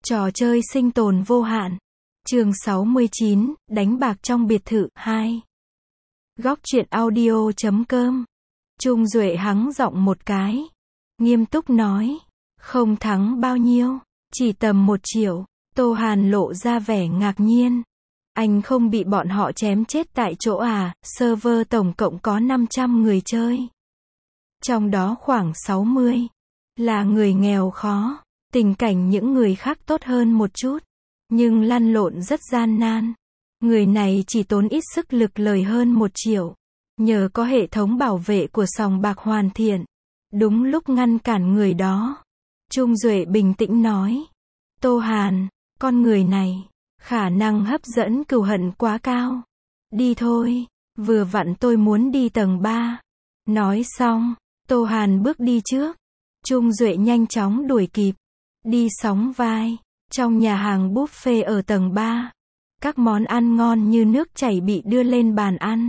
Trò chơi sinh tồn vô hạn. Chương 69, đánh bạc trong biệt thự 2. Góc truyện audio.com. Trung Duệ hắng giọng một cái. Nghiêm túc nói. Không thắng bao nhiêu. Chỉ tầm 1 triệu. Tô Hàn lộ ra vẻ ngạc nhiên. Anh không bị bọn họ chém chết tại chỗ à? Server tổng cộng có 500 người chơi. Trong đó khoảng 60 là người nghèo khó. Tình cảnh những người khác tốt hơn một chút, nhưng lăn lộn rất gian nan. Người này chỉ tốn ít sức lực lời hơn 1 triệu. Nhờ có hệ thống bảo vệ của sòng bạc hoàn thiện, đúng lúc ngăn cản người đó. Trung Duệ bình tĩnh nói. Tô Hàn, con người này, khả năng hấp dẫn cừu hận quá cao. Đi thôi, vừa vặn tôi muốn đi tầng 3. Nói xong, Tô Hàn bước đi trước. Trung Duệ nhanh chóng đuổi kịp. Đi sóng vai. Trong nhà hàng buffet ở tầng 3, các món ăn ngon như nước chảy bị đưa lên bàn ăn,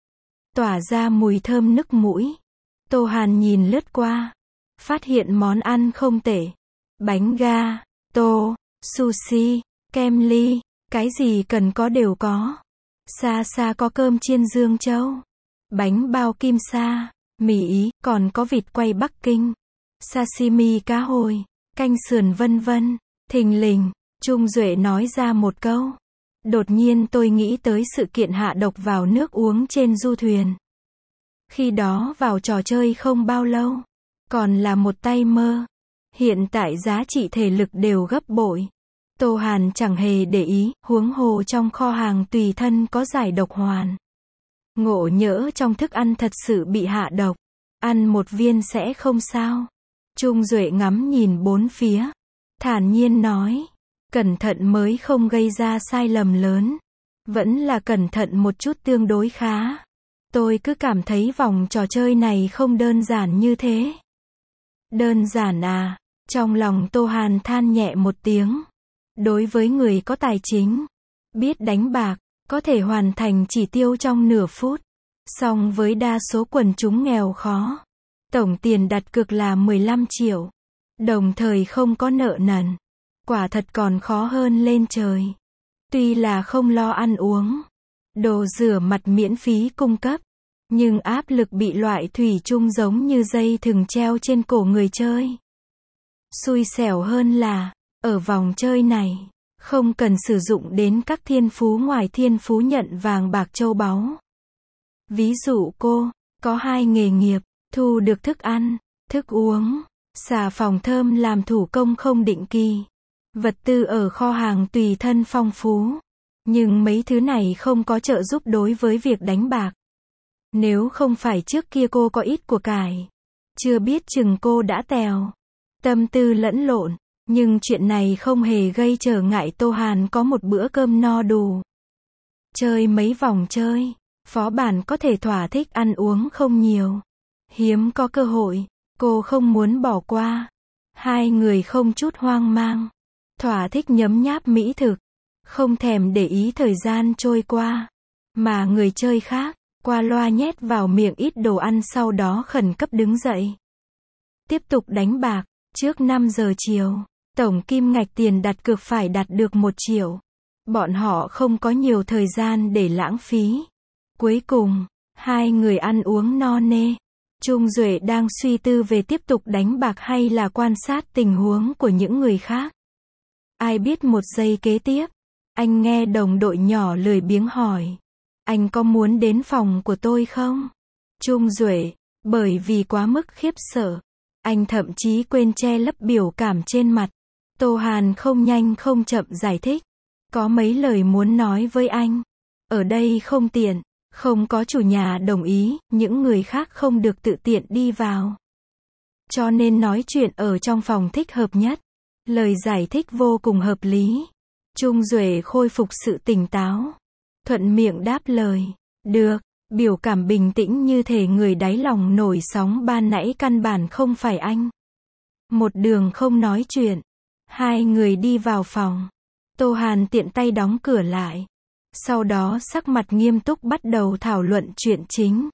tỏa ra mùi thơm nức mũi. Tô Hàn nhìn lướt qua, phát hiện món ăn không tệ. Bánh ga, tô, sushi, kem ly, cái gì cần có đều có. Xa xa có cơm chiên Dương Châu, bánh bao kim sa, mì Ý, còn có vịt quay Bắc Kinh, sashimi cá hồi, canh sườn vân vân. Thình lình, Trung Duệ nói ra một câu. Đột nhiên tôi nghĩ tới sự kiện hạ độc vào nước uống trên du thuyền. Khi đó vào trò chơi không bao lâu, còn là một tay mơ. Hiện tại giá trị thể lực đều gấp bội. Tô Hàn chẳng hề để ý, huống hồ trong kho hàng tùy thân có giải độc hoàn. Ngộ nhỡ trong thức ăn thật sự bị hạ độc, ăn một viên sẽ không sao. Trung Duệ ngắm nhìn bốn phía, thản nhiên nói. Cẩn thận mới không gây ra sai lầm lớn. Vẫn là cẩn thận một chút tương đối khá. Tôi cứ cảm thấy vòng trò chơi này không đơn giản như thế. Đơn giản à? Trong lòng Tô Hàn than nhẹ một tiếng. Đối với người có tài chính, biết đánh bạc, có thể hoàn thành chỉ tiêu trong nửa phút. Song với đa số quần chúng nghèo khó, tổng tiền đặt cược là 15 triệu. Đồng thời không có nợ nần. Quả thật còn khó hơn lên trời. Tuy là không lo ăn uống, đồ rửa mặt miễn phí cung cấp, nhưng áp lực bị loại thủy chung giống như dây thừng treo trên cổ người chơi. Xui xẻo hơn là, ở vòng chơi này, không cần sử dụng đến các thiên phú ngoài thiên phú nhận vàng bạc châu báu. Ví dụ cô, có 2 nghề nghiệp, thu được thức ăn, thức uống, xà phòng thơm làm thủ công không định kỳ. Vật tư ở kho hàng tùy thân phong phú. Nhưng mấy thứ này không có trợ giúp đối với việc đánh bạc. Nếu không phải trước kia cô có ít của cải, chưa biết chừng cô đã tèo. Tâm tư lẫn lộn. Nhưng chuyện này không hề gây trở ngại Tô Hàn có một bữa cơm no đủ. Chơi mấy vòng chơi, phó bản có thể thỏa thích ăn uống không nhiều. Hiếm có cơ hội, cô không muốn bỏ qua. Hai người không chút hoang mang. Thỏa thích nhấm nháp mỹ thực, không thèm để ý thời gian trôi qua. Mà người chơi khác, qua loa nhét vào miệng ít đồ ăn sau đó khẩn cấp đứng dậy. Tiếp tục đánh bạc, trước 5 giờ chiều, tổng kim ngạch tiền đặt cược phải đạt được 1 triệu. Bọn họ không có nhiều thời gian để lãng phí. Cuối cùng, hai người ăn uống no nê. Trung Duệ đang suy tư về tiếp tục đánh bạc hay là quan sát tình huống của những người khác. Ai biết một giây kế tiếp, anh nghe đồng đội nhỏ lười biếng hỏi. Anh có muốn đến phòng của tôi không? Trung Duệ, bởi vì quá mức khiếp sợ, anh thậm chí quên che lấp biểu cảm trên mặt. Tô Hàn không nhanh không chậm giải thích. Có mấy lời muốn nói với anh. Ở đây không tiện, không có chủ nhà đồng ý, những người khác không được tự tiện đi vào. Cho nên nói chuyện ở trong phòng thích hợp nhất. Lời giải thích vô cùng hợp lý. Trung Duệ khôi phục sự tỉnh táo. Thuận miệng đáp lời. Được, biểu cảm bình tĩnh như thể người đáy lòng nổi sóng ban nãy căn bản không phải anh. Một đường không nói chuyện. Hai người đi vào phòng. Tô Hàn tiện tay đóng cửa lại. Sau đó sắc mặt nghiêm túc bắt đầu thảo luận chuyện chính.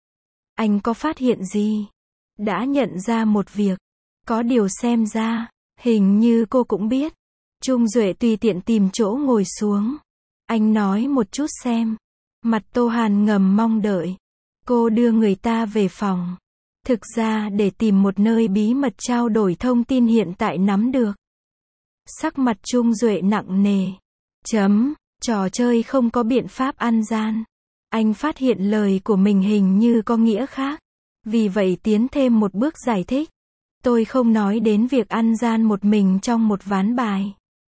Anh có phát hiện gì? Đã nhận ra một việc. Có điều xem ra, hình như cô cũng biết. Trung Duệ tùy tiện tìm chỗ ngồi xuống. Anh nói một chút xem. Mặt Tô Hàn ngầm mong đợi. Cô đưa người ta về phòng. Thực ra để tìm một nơi bí mật trao đổi thông tin hiện tại nắm được. Sắc mặt Trung Duệ nặng nề. Trò chơi không có biện pháp ăn gian. Anh phát hiện lời của mình hình như có nghĩa khác. Vì vậy tiến thêm một bước giải thích. Tôi không nói đến việc ăn gian một mình trong một ván bài.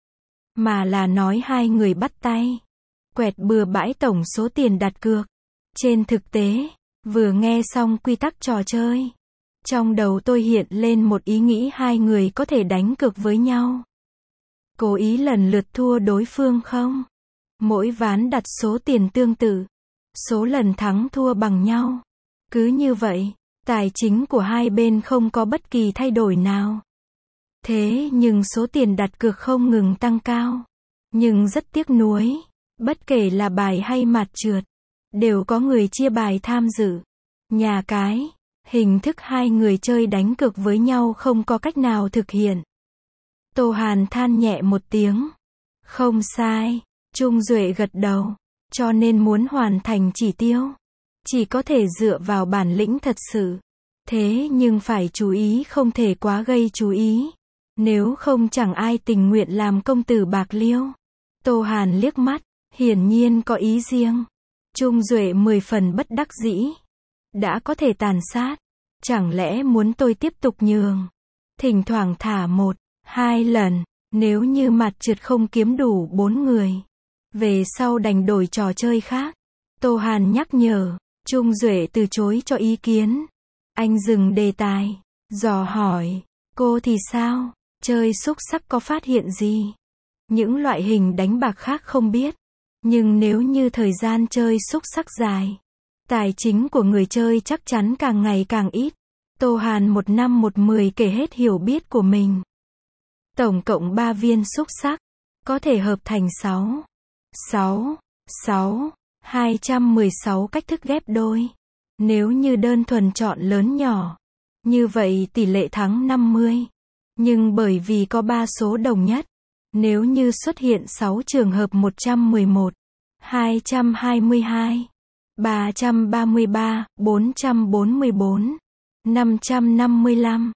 Mà là nói hai người bắt tay. Quẹt bừa bãi tổng số tiền đặt cược. Trên thực tế, vừa nghe xong quy tắc trò chơi. Trong đầu tôi hiện lên một ý nghĩ hai người có thể đánh cược với nhau. Cố ý lần lượt thua đối phương không? Mỗi ván đặt số tiền tương tự. Số lần thắng thua bằng nhau. Cứ như vậy, tài chính của hai bên không có bất kỳ thay đổi nào. Thế nhưng số tiền đặt cược không ngừng tăng cao. Nhưng rất tiếc nuối. Bất kể là bài hay mặt trượt, đều có người chia bài tham dự. Nhà cái, hình thức hai người chơi đánh cược với nhau không có cách nào thực hiện. Tô Hàn than nhẹ một tiếng. Không sai, Trung Duệ gật đầu. Cho nên muốn hoàn thành chỉ tiêu, chỉ có thể dựa vào bản lĩnh thật sự. Thế nhưng phải chú ý không thể quá gây chú ý. Nếu không chẳng ai tình nguyện làm công tử bạc liêu. Tô Hàn liếc mắt, hiển nhiên có ý riêng. Trung Duệ 10 phần bất đắc dĩ. Đã có thể tàn sát, chẳng lẽ muốn tôi tiếp tục nhường? Thỉnh thoảng thả 1, 2 lần, nếu như mặt trượt không kiếm đủ 4 người. Về sau đành đổi trò chơi khác. Tô Hàn nhắc nhở, Trung Duệ từ chối cho ý kiến. Anh dừng đề tài, dò hỏi, cô thì sao? Chơi xúc xắc có phát hiện gì? Những loại hình đánh bạc khác không biết. Nhưng nếu như thời gian chơi xúc xắc dài, tài chính của người chơi chắc chắn càng ngày càng ít. Tô Hàn 1 năm 1 10 kể hết hiểu biết của mình. Tổng cộng 3 viên xúc xắc, có thể hợp thành 6, 216 cách thức ghép đôi. Nếu như đơn thuần chọn lớn nhỏ, như vậy tỷ lệ thắng 50. Nhưng bởi vì có 3 số đồng nhất, nếu như xuất hiện 6 trường hợp 111, 222, 333, 444, 555,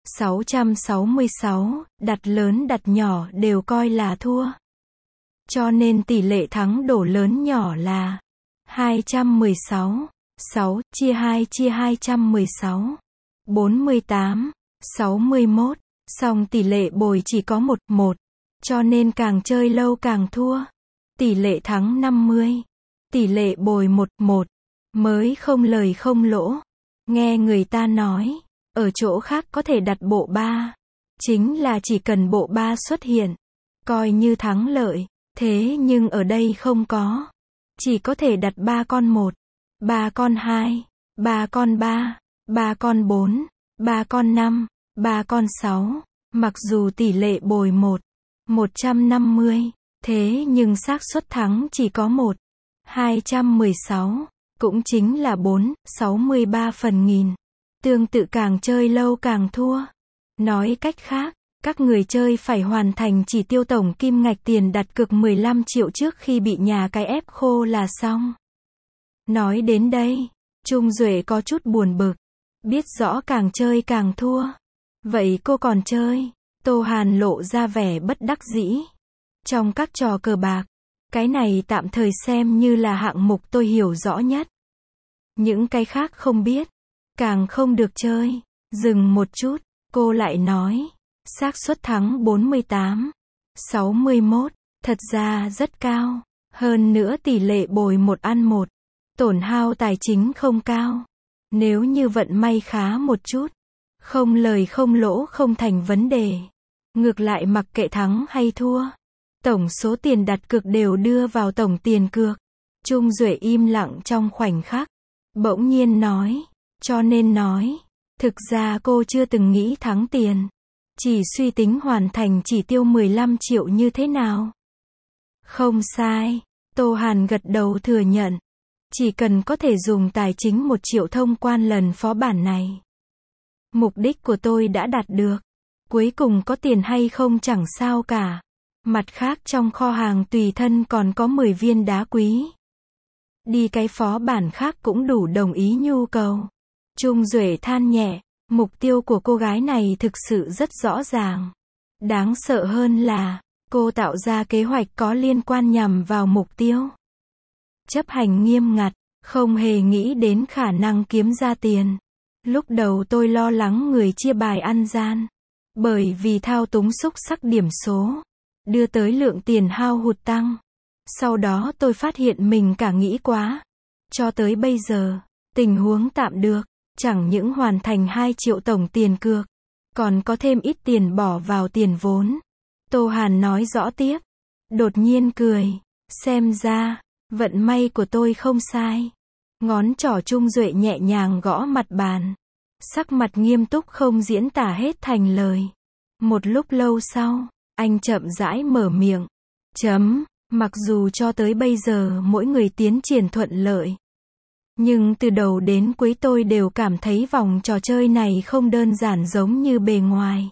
666, đặt lớn đặt nhỏ đều coi là thua. Cho nên tỷ lệ thắng đổ lớn nhỏ là 216, 6 chia 2 chia 216, 48, 61, song tỷ lệ bồi chỉ có 1, cho nên càng chơi lâu càng thua. Tỷ lệ thắng 50, tỷ lệ bồi 1, mới không lời không lỗ. Nghe người ta nói, ở chỗ khác có thể đặt bộ 3, chính là chỉ cần bộ 3 xuất hiện, coi như thắng lợi. Thế nhưng ở đây không có. Chỉ có thể đặt 3 con 1, 3 con 2, 3 con 3, 3 con 4, 3 con 5, 3 con 6. Mặc dù tỷ lệ bồi 150, thế nhưng xác suất thắng chỉ có 216, cũng chính là 63 phần nghìn. Tương tự càng chơi lâu càng thua. Nói cách khác, các người chơi phải hoàn thành chỉ tiêu tổng kim ngạch tiền đặt cược 15 triệu trước khi bị nhà cái ép khô là xong. Nói đến đây, Trung Duệ có chút buồn bực. Biết rõ càng chơi càng thua. Vậy cô còn chơi? Tô Hàn lộ ra vẻ bất đắc dĩ. Trong các trò cờ bạc, cái này tạm thời xem như là hạng mục tôi hiểu rõ nhất. Những cái khác không biết, càng không được chơi. Dừng một chút, cô lại nói. Xác suất thắng 48, 61, thật ra rất cao. Hơn nữa tỷ lệ bồi 1-1, tổn hao tài chính không cao. Nếu như vận may khá một chút, không lời không lỗ không thành vấn đề. Ngược lại mặc kệ thắng hay thua, tổng số tiền đặt cược đều đưa vào tổng tiền cược. Trung Duệ im lặng trong khoảnh khắc, bỗng nhiên nói, cho nên nói, thực ra cô chưa từng nghĩ thắng tiền. Chỉ suy tính hoàn thành chỉ tiêu 15 triệu như thế nào. Không sai, Tô Hàn gật đầu thừa nhận. Chỉ cần có thể dùng tài chính 1 triệu thông quan lần phó bản này. Mục đích của tôi đã đạt được. Cuối cùng có tiền hay không chẳng sao cả. Mặt khác trong kho hàng tùy thân còn có 10 viên đá quý. Đi cái phó bản khác cũng đủ đồng ý nhu cầu. Trung Duệ than nhẹ, mục tiêu của cô gái này thực sự rất rõ ràng. Đáng sợ hơn là, cô tạo ra kế hoạch có liên quan nhằm vào mục tiêu. Chấp hành nghiêm ngặt, không hề nghĩ đến khả năng kiếm ra tiền. Lúc đầu tôi lo lắng người chia bài ăn gian. Bởi vì thao túng xúc xắc điểm số, đưa tới lượng tiền hao hụt tăng. Sau đó tôi phát hiện mình cả nghĩ quá. Cho tới bây giờ, tình huống tạm được, chẳng những hoàn thành 2 triệu tổng tiền cược, còn có thêm ít tiền bỏ vào tiền vốn. Tô Hàn nói rõ tiếp, đột nhiên cười, xem ra, vận may của tôi không sai. Ngón trỏ Trung Duệ nhẹ nhàng gõ mặt bàn. Sắc mặt nghiêm túc không diễn tả hết thành lời. Một lúc lâu sau, anh chậm rãi mở miệng. Mặc dù cho tới bây giờ mỗi người tiến triển thuận lợi. Nhưng từ đầu đến cuối tôi đều cảm thấy vòng trò chơi này không đơn giản giống như bề ngoài.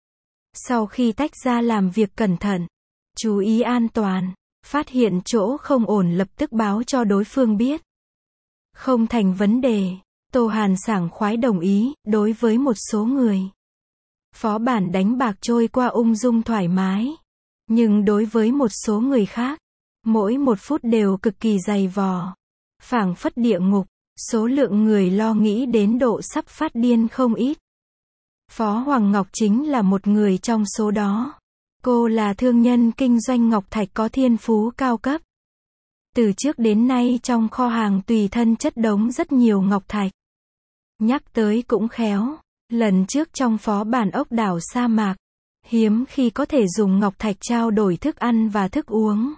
Sau khi tách ra làm việc cẩn thận, chú ý an toàn, phát hiện chỗ không ổn lập tức báo cho đối phương biết. Không thành vấn đề, Tô Hàn sảng khoái đồng ý, đối với một số người. Phó bản đánh bạc trôi qua ung dung thoải mái. Nhưng đối với một số người khác, mỗi một phút đều cực kỳ dày vò. Phảng phất địa ngục, số lượng người lo nghĩ đến độ sắp phát điên không ít. Phó Hoàng Ngọc chính là một người trong số đó. Cô là thương nhân kinh doanh ngọc thạch có thiên phú cao cấp. Từ trước đến nay trong kho hàng tùy thân chất đống rất nhiều ngọc thạch. Nhắc tới cũng khéo, lần trước trong phó bản ốc đảo sa mạc, hiếm khi có thể dùng ngọc thạch trao đổi thức ăn và thức uống.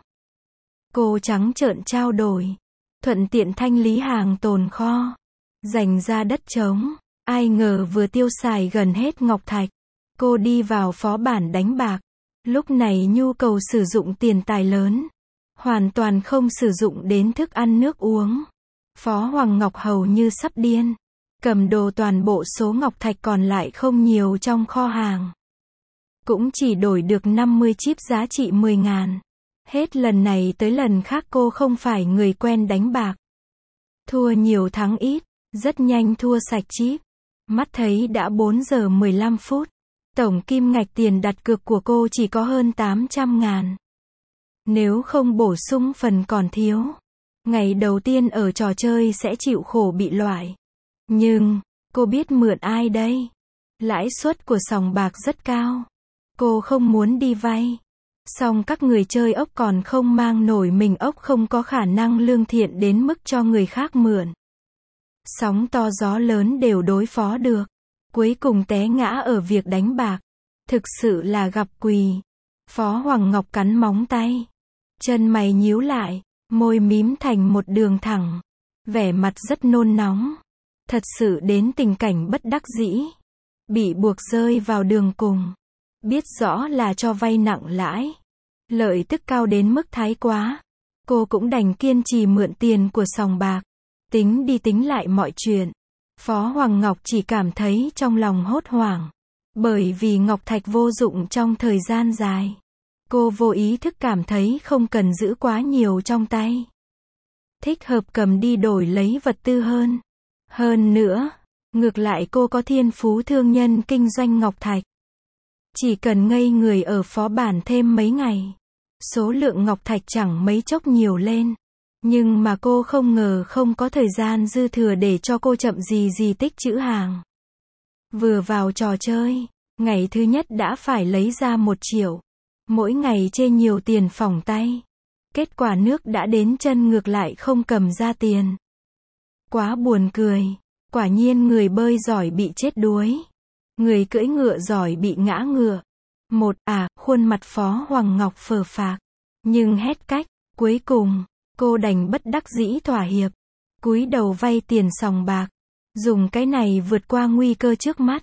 Cô trắng trợn trao đổi, thuận tiện thanh lý hàng tồn kho, dành ra đất trống. Ai ngờ vừa tiêu xài gần hết ngọc thạch, cô đi vào phó bản đánh bạc. Lúc này nhu cầu sử dụng tiền tài lớn, hoàn toàn không sử dụng đến thức ăn nước uống. Phó Hoàng Ngọc hầu như sắp điên, cầm đồ toàn bộ số ngọc thạch còn lại không nhiều trong kho hàng. Cũng chỉ đổi được 50 chip giá trị 10.000. Hết lần này tới lần khác cô không phải người quen đánh bạc. Thua nhiều thắng ít, rất nhanh thua sạch chip. Mắt thấy đã 4 giờ 15 phút. Tổng kim ngạch tiền đặt cược của cô chỉ có hơn 800.000. Nếu không bổ sung phần còn thiếu, ngày đầu tiên ở trò chơi sẽ chịu khổ bị loại. Nhưng, cô biết mượn ai đây? Lãi suất của sòng bạc rất cao. Cô không muốn đi vay. Song các người chơi ốc còn không mang nổi mình ốc không có khả năng lương thiện đến mức cho người khác mượn. Sóng to gió lớn đều đối phó được. Cuối cùng té ngã ở việc đánh bạc. Thực sự là gặp quỳ. Phó Hoàng Ngọc cắn móng tay. Chân mày nhíu lại, môi mím thành một đường thẳng. Vẻ mặt rất nôn nóng. Thật sự đến tình cảnh bất đắc dĩ. Bị buộc rơi vào đường cùng. Biết rõ là cho vay nặng lãi. Lợi tức cao đến mức thái quá. Cô cũng đành kiên trì mượn tiền của sòng bạc. Tính đi tính lại mọi chuyện. Phó Hoàng Ngọc chỉ cảm thấy trong lòng hốt hoảng. Bởi vì ngọc thạch vô dụng trong thời gian dài. Cô vô ý thức cảm thấy không cần giữ quá nhiều trong tay. Thích hợp cầm đi đổi lấy vật tư hơn. Hơn nữa, ngược lại cô có thiên phú thương nhân kinh doanh ngọc thạch. Chỉ cần ngây người ở phó bản thêm mấy ngày, số lượng ngọc thạch chẳng mấy chốc nhiều lên. Nhưng mà cô không ngờ không có thời gian dư thừa để cho cô chậm gì tích trữ hàng. Vừa vào trò chơi, ngày thứ nhất đã phải lấy ra 1 triệu. Mỗi ngày chê nhiều tiền phỏng tay. Kết quả nước đã đến chân ngược lại không cầm ra tiền. Quá buồn cười. Quả nhiên người bơi giỏi bị chết đuối. Người cưỡi ngựa giỏi bị ngã ngựa. Khuôn mặt Phó Hoàng Ngọc phờ phạc. Nhưng hết cách, cuối cùng, cô đành bất đắc dĩ thỏa hiệp. Cúi đầu vay tiền sòng bạc. Dùng cái này vượt qua nguy cơ trước mắt.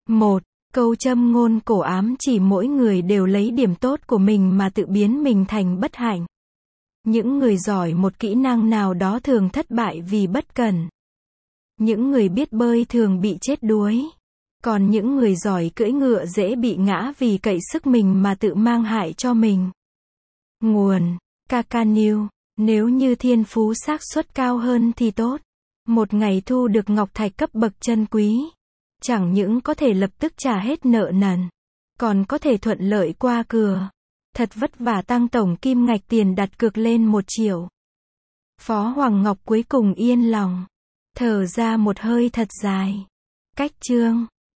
Câu châm ngôn cổ ám chỉ mỗi người đều lấy điểm tốt của mình mà tự biến mình thành bất hạnh. Những người giỏi một kỹ năng nào đó thường thất bại vì bất cẩn. Những người biết bơi thường bị chết đuối. Còn những người giỏi cưỡi ngựa dễ bị ngã vì cậy sức mình mà tự mang hại cho mình. Nguồn: Kakanews. Nếu như thiên phú xác suất cao hơn thì tốt. Một ngày thu được ngọc thạch cấp bậc chân quý. Chẳng những có thể lập tức trả hết nợ nần, còn có thể thuận lợi qua cửa. Thật vất vả tăng tổng kim ngạch tiền đặt cược lên 1 triệu. Phó Hoàng Ngọc cuối cùng yên lòng. Thở ra một hơi thật dài. Cách chương